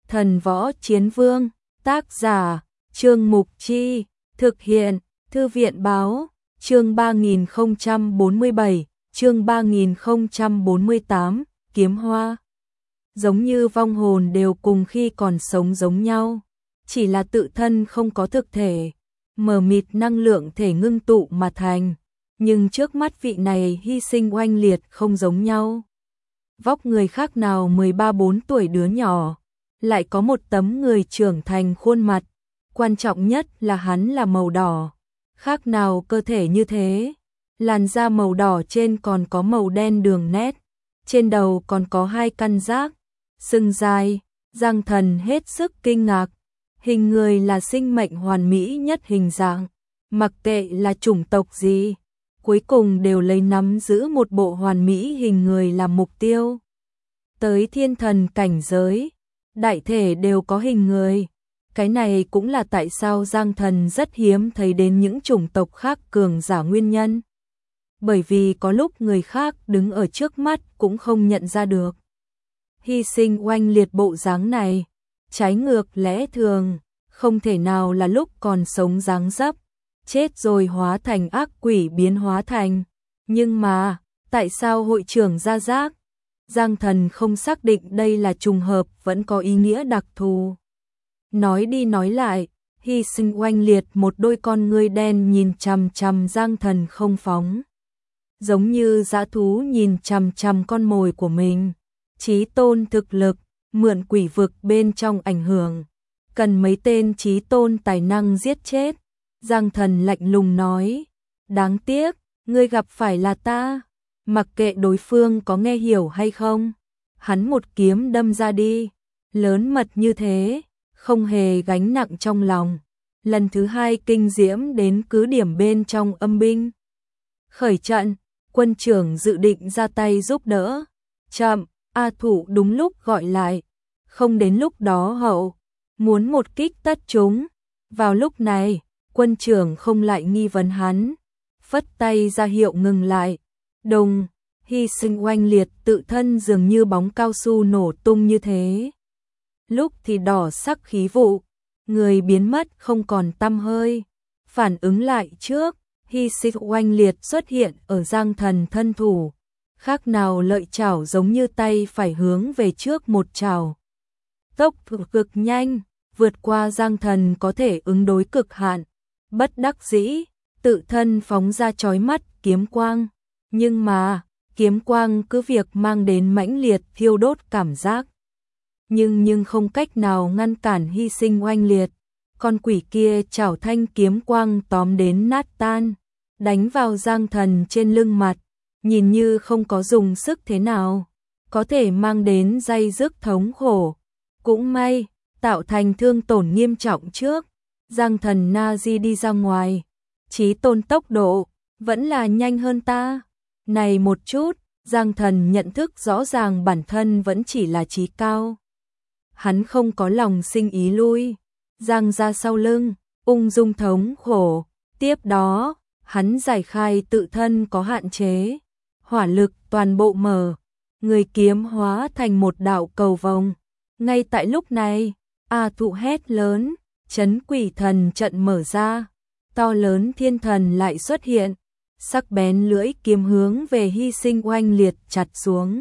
Thần võ chiến vương, tác giả, Trương Mục Chi, thực hiện, Thư viện báo, chương 3047, chương 3048, kiếm hoa. Giống như vong hồn đều cùng khi còn sống giống nhau, chỉ là tự thân không có thực thể, mờ mịt năng lượng thể ngưng tụ mà thành, nhưng trước mắt vị này hy sinh oanh liệt không giống nhau. Vóc người khác nào 13-14 tuổi đứa nhỏ, lại có một tấm người trưởng thành khuôn mặt, quan trọng nhất là hắn là màu đỏ, khác nào cơ thể như thế, làn da màu đỏ trên còn có màu đen đường nét, trên đầu còn có 2 căn giác, sừng dài. Giang Thần hết sức kinh ngạc, hình người là sinh mệnh hoàn mỹ nhất hình dạng, mặc kệ là chủng tộc gì, cuối cùng đều lấy nắm giữ một bộ hoàn mỹ hình người làm mục tiêu. Tới thiên thần cảnh giới, đại thể đều có hình người. Cái này cũng là tại sao Giang Thần rất hiếm thấy đến những chủng tộc khác cường giả nguyên nhân. Bởi vì có lúc người khác đứng ở trước mắt cũng không nhận ra được. Hy sinh oanh liệt bộ dáng này, trái ngược lẽ thường, không thể nào là lúc còn sống dáng dấp, chết rồi hóa thành ác quỷ biến hóa thành. Nhưng mà, tại sao hội trưởng ra giác? Giang Thần không xác định đây là trùng hợp vẫn có ý nghĩa đặc thù. Nói đi nói lại, hy sinh oanh liệt một đôi con ngươi đen nhìn chằm chằm Giang Thần không phóng. Giống như dã thú nhìn chằm chằm con mồi của mình. Chí tôn thực lực, mượn quỷ vực bên trong ảnh hưởng. Cần mấy tên chí tôn tài năng giết chết. Giang Thần lạnh lùng nói. Đáng tiếc, ngươi gặp phải là ta. Mặc kệ đối phương có nghe hiểu hay không. Hắn một kiếm đâm ra đi. Lớn mật như thế, không hề gánh nặng trong lòng. Lần thứ 2 kinh diễm đến cứ điểm bên trong âm binh. Khởi trận, quân trưởng dự định ra tay giúp đỡ. Chậm, A Thụ đúng lúc gọi lại. Không đến lúc đó hậu, muốn một kích tất chúng. Vào lúc này, quân trưởng không lại nghi vấn hắn. Phất tay ra hiệu ngừng lại. Đùng, hy sinh oanh liệt tự thân dường như bóng cao su nổ tung như thế. Lúc thì đỏ sắc khí vụ, người biến mất không còn tăm hơi. Phản ứng lại trước, hy sinh oanh liệt xuất hiện ở Giang Thần thân thủ. Khác nào lợi chảo giống như tay phải hướng về trước một chảo. Tốc cực nhanh, vượt qua Giang Thần có thể ứng đối cực hạn. Bất đắc dĩ, tự thân phóng ra chói mắt kiếm quang. Nhưng mà, kiếm quang cứ việc mang đến mãnh liệt thiêu đốt cảm giác. Nhưng không cách nào ngăn cản hy sinh oanh liệt. Con quỷ kia chảo thanh kiếm quang tóm đến nát tan, đánh vào Giang Thần trên lưng mặt. Nhìn như không có dùng sức thế nào, có thể mang đến day dứt thống khổ. Cũng may, tạo thành thương tổn nghiêm trọng trước. Giang Thần Nazi đi ra ngoài. Chí tôn tốc độ, vẫn là nhanh hơn ta. Này một chút, Giang Thần nhận thức rõ ràng bản thân vẫn chỉ là chí cao. Hắn không có lòng sinh ý lui. Giang ra sau lưng, ung dung thống khổ. Tiếp đó, hắn giải khai tự thân có hạn chế. Hỏa lực toàn bộ mở, người kiếm hóa thành một đạo cầu vồng. Ngay tại lúc này, A Thụ hét lớn, trấn quỷ thần trận mở ra, to lớn thiên thần lại xuất hiện, sắc bén lưỡi kiếm hướng về hy sinh oanh liệt chặt xuống.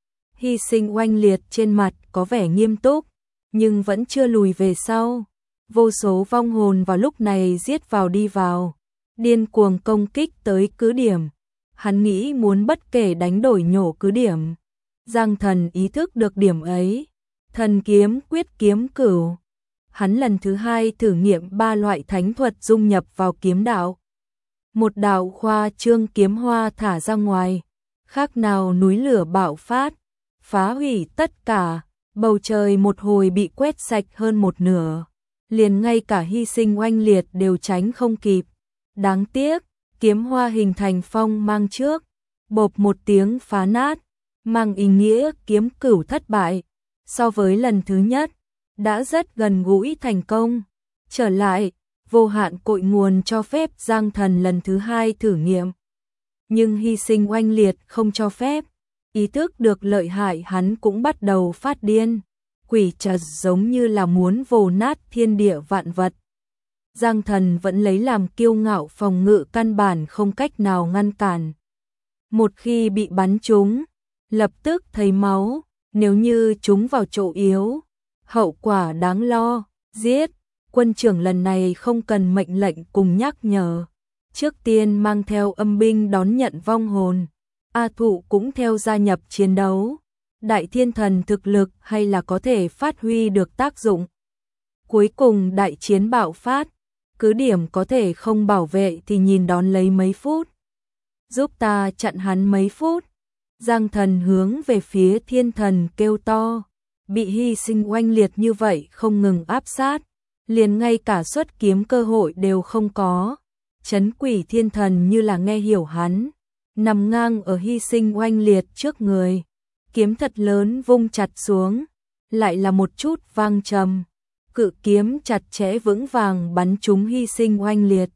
Hy sinh oanh liệt trên mặt có vẻ nghiêm túc, nhưng vẫn chưa lùi về sau. Vô số vong hồn vào lúc này giết vào đi vào, điên cuồng công kích tới cứ điểm. Hắn nghĩ muốn bất kể đánh đổi nhổ cứ điểm. Giang Thần ý thức được điểm ấy. Thần kiếm quyết kiếm cửu. Hắn lần thứ 2 thử nghiệm 3 loại thánh thuật dung nhập vào kiếm đạo. Một đạo khoa trương kiếm hoa thả ra ngoài. Khác nào núi lửa bạo phát. Phá hủy tất cả. Bầu trời một hồi bị quét sạch hơn một nửa. Liền ngay cả hy sinh oanh liệt đều tránh không kịp. Đáng tiếc. Kiếm hoa hình thành phong mang trước, bộp một tiếng phá nát, mang ý nghĩa kiếm cửu thất bại. So với lần thứ nhất, đã rất gần gũi thành công. Trở lại, vô hạn cội nguồn cho phép Giang Thần lần thứ 2 thử nghiệm. Nhưng hy sinh oanh liệt không cho phép. Ý thức được lợi hại hắn cũng bắt đầu phát điên. quỷ trật giống như là muốn vồ nát thiên địa vạn vật. Giang Thần vẫn lấy làm kiêu ngạo, phòng ngự căn bản không cách nào ngăn cản. Một khi bị bắn trúng, lập tức thấy máu, nếu như trúng vào chỗ yếu, hậu quả đáng lo, giết. Quân trưởng lần này không cần mệnh lệnh cùng nhắc nhở, trước tiên mang theo âm binh đón nhận vong hồn. A Thụ cũng theo gia nhập chiến đấu. Đại thiên thần thực lực hay là có thể phát huy được tác dụng. Cuối cùng đại chiến bạo phát, cứ điểm có thể không bảo vệ thì nhìn đón lấy mấy phút. Giúp ta chặn hắn mấy phút. Giang Thần hướng về phía thiên thần kêu to, bị hy sinh oanh liệt như vậy không ngừng áp sát, liền ngay cả xuất kiếm cơ hội đều không có. Trấn Quỷ thiên thần như là nghe hiểu hắn, nằm ngang ở hy sinh oanh liệt trước người, kiếm thật lớn vung chặt xuống, lại là một chút vang trầm, cự kiếm chặt chẽ vững vàng bắn trúng hy sinh oanh liệt.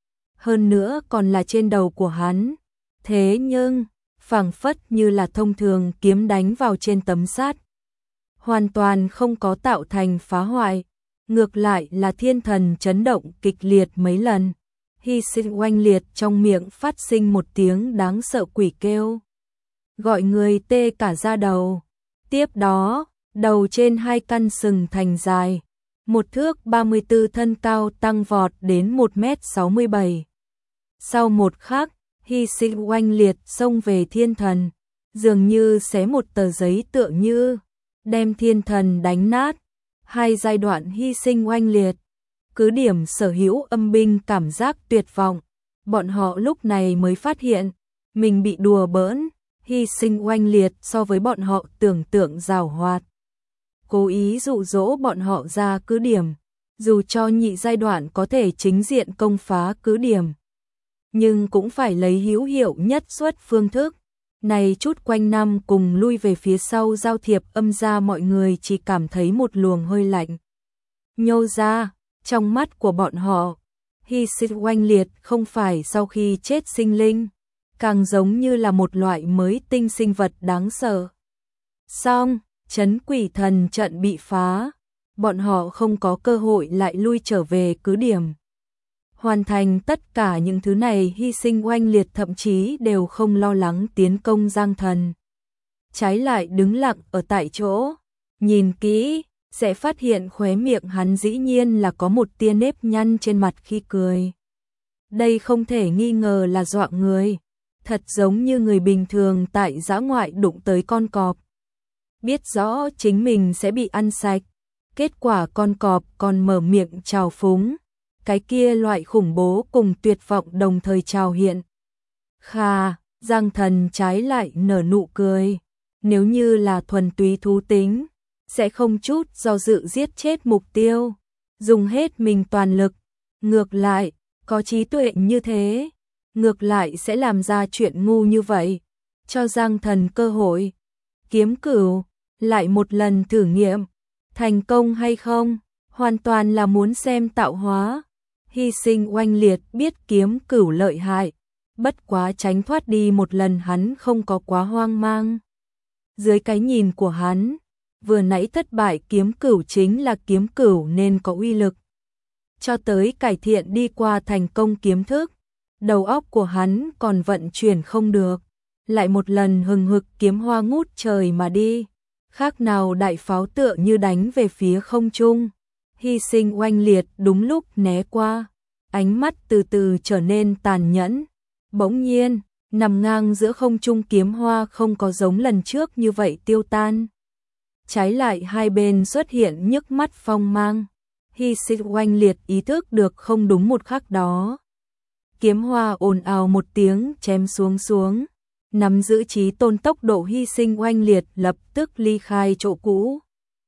Hơn nữa còn là trên đầu của hắn, thế nhưng phảng phất như là thông thường kiếm đánh vào trên tấm sắt, hoàn toàn không có tạo thành phá hoại, ngược lại là thiên thần chấn động kịch liệt mấy lần. Hy sinh oanh liệt trong miệng phát sinh một tiếng đáng sợ quỷ kêu, gọi người tê cả da đầu. Tiếp đó, đầu trên hai căn sừng thành dài, 1 thước 34 thân cao tăng vọt đến 1m67. Sau một khắc, hy sinh oanh liệt xông về thiên thần, dường như xé một tờ giấy tựa như, đem thiên thần đánh nát. Hai giai đoạn hy sinh oanh liệt, cứ điểm sở hữu âm binh cảm giác tuyệt vọng, bọn họ lúc này mới phát hiện, mình bị đùa bỡn, hy sinh oanh liệt so với bọn họ tưởng tượng giàu hoạt. Cố ý dụ dỗ bọn họ ra cứ điểm, dù cho nhị giai đoạn có thể chính diện công phá cứ điểm, nhưng cũng phải lấy hữu hiệu nhất suất phương thức. Này chút quanh năm cùng lui về phía sau giao thiệp âm ra mọi người chỉ cảm thấy một luồng hơi lạnh nhô ra, trong mắt của bọn họ, hy sinh oanh liệt không phải sau khi chết sinh linh, càng giống như là một loại mới tinh sinh vật đáng sợ. Xong, trấn quỷ thần trận bị phá, bọn họ không có cơ hội lại lui trở về cứ điểm. Hoàn thành tất cả những thứ này, hy sinh oanh liệt thậm chí đều không lo lắng tiến công Giang Thần. Trái lại đứng lặng ở tại chỗ, nhìn kỹ, sẽ phát hiện khóe miệng hắn dĩ nhiên là có một tia nếp nhăn trên mặt khi cười. Đây không thể nghi ngờ là dọa người, thật giống như người bình thường tại dã ngoại đụng tới con cọp. Biết rõ chính mình sẽ bị ăn sạch, kết quả con cọp còn mở miệng trào phúng. Cái kia loại khủng bố cùng tuyệt vọng đồng thời trào hiện. Khà, Giang Thần trái lại nở nụ cười. Nếu như là thuần túy thú tính, sẽ không chút do dự giết chết mục tiêu, dùng hết mình toàn lực. Ngược lại, có trí tuệ như thế, ngược lại sẽ làm ra chuyện ngu như vậy. Cho Giang Thần cơ hội. Kiếm Cửu, lại một lần thử nghiệm. Thành công hay không, hoàn toàn là muốn xem tạo hóa. Hy sinh oanh liệt biết Kiếm Cửu lợi hại, bất quá tránh thoát đi một lần hắn không có quá hoang mang. Dưới cái nhìn của hắn, vừa nãy thất bại Kiếm Cửu chính là Kiếm Cửu nên có uy lực. Cho tới cải thiện đi qua thành công kiếm thức, đầu óc của hắn còn vận chuyển không được, lại một lần hừng hực kiếm hoa ngút trời mà đi, khác nào đại pháo tựa như đánh về phía không trung. Hy sinh oanh liệt đúng lúc né qua, ánh mắt từ từ trở nên tàn nhẫn. Bỗng nhiên, nằm ngang giữa không trung kiếm hoa không có giống lần trước như vậy tiêu tan. Trái lại hai bên xuất hiện nhức mắt phong mang. Hy sinh oanh liệt ý thức được không đúng một khắc đó. Kiếm hoa ồn ào một tiếng chém xuống. Nắm giữ chí tôn tốc độ hy sinh oanh liệt lập tức ly khai chỗ cũ.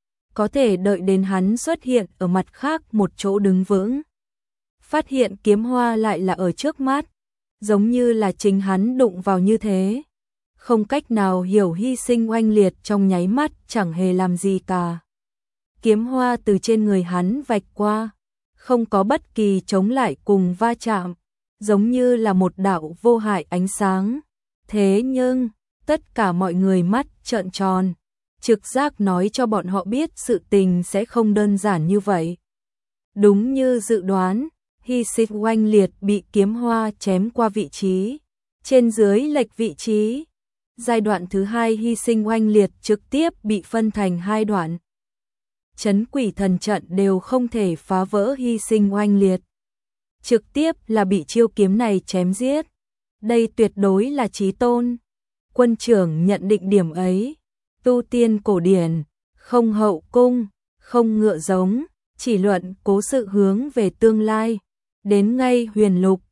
Có thể đợi đến hắn xuất hiện ở mặt khác một chỗ đứng vững. Phát hiện kiếm hoa lại là ở trước mắt, giống như là chính hắn đụng vào như thế. Không cách nào hiểu hy sinh oanh liệt trong nháy mắt chẳng hề làm gì cả. Kiếm hoa từ trên người hắn vạch qua, không có bất kỳ chống lại cùng va chạm, giống như là một đạo vô hại ánh sáng. Thế nhưng, tất cả mọi người mắt trợn tròn, trực giác nói cho bọn họ biết sự tình sẽ không đơn giản như vậy. Đúng như dự đoán, Hy Sinh oanh liệt bị kiếm hoa chém qua vị trí, trên dưới lệch vị trí. Giai đoạn thứ hai Hy Sinh oanh liệt trực tiếp bị phân thành hai đoạn. Trấn quỷ thần trận đều không thể phá vỡ Hy Sinh oanh liệt. Trực tiếp là bị chiêu kiếm này chém giết. Đây tuyệt đối là chí tôn. Quân trưởng nhận định điểm ấy. Tu tiên cổ điển, không hậu cung, không ngựa giống, chỉ luận cố sự hướng về tương lai. Đến ngay huyền lục,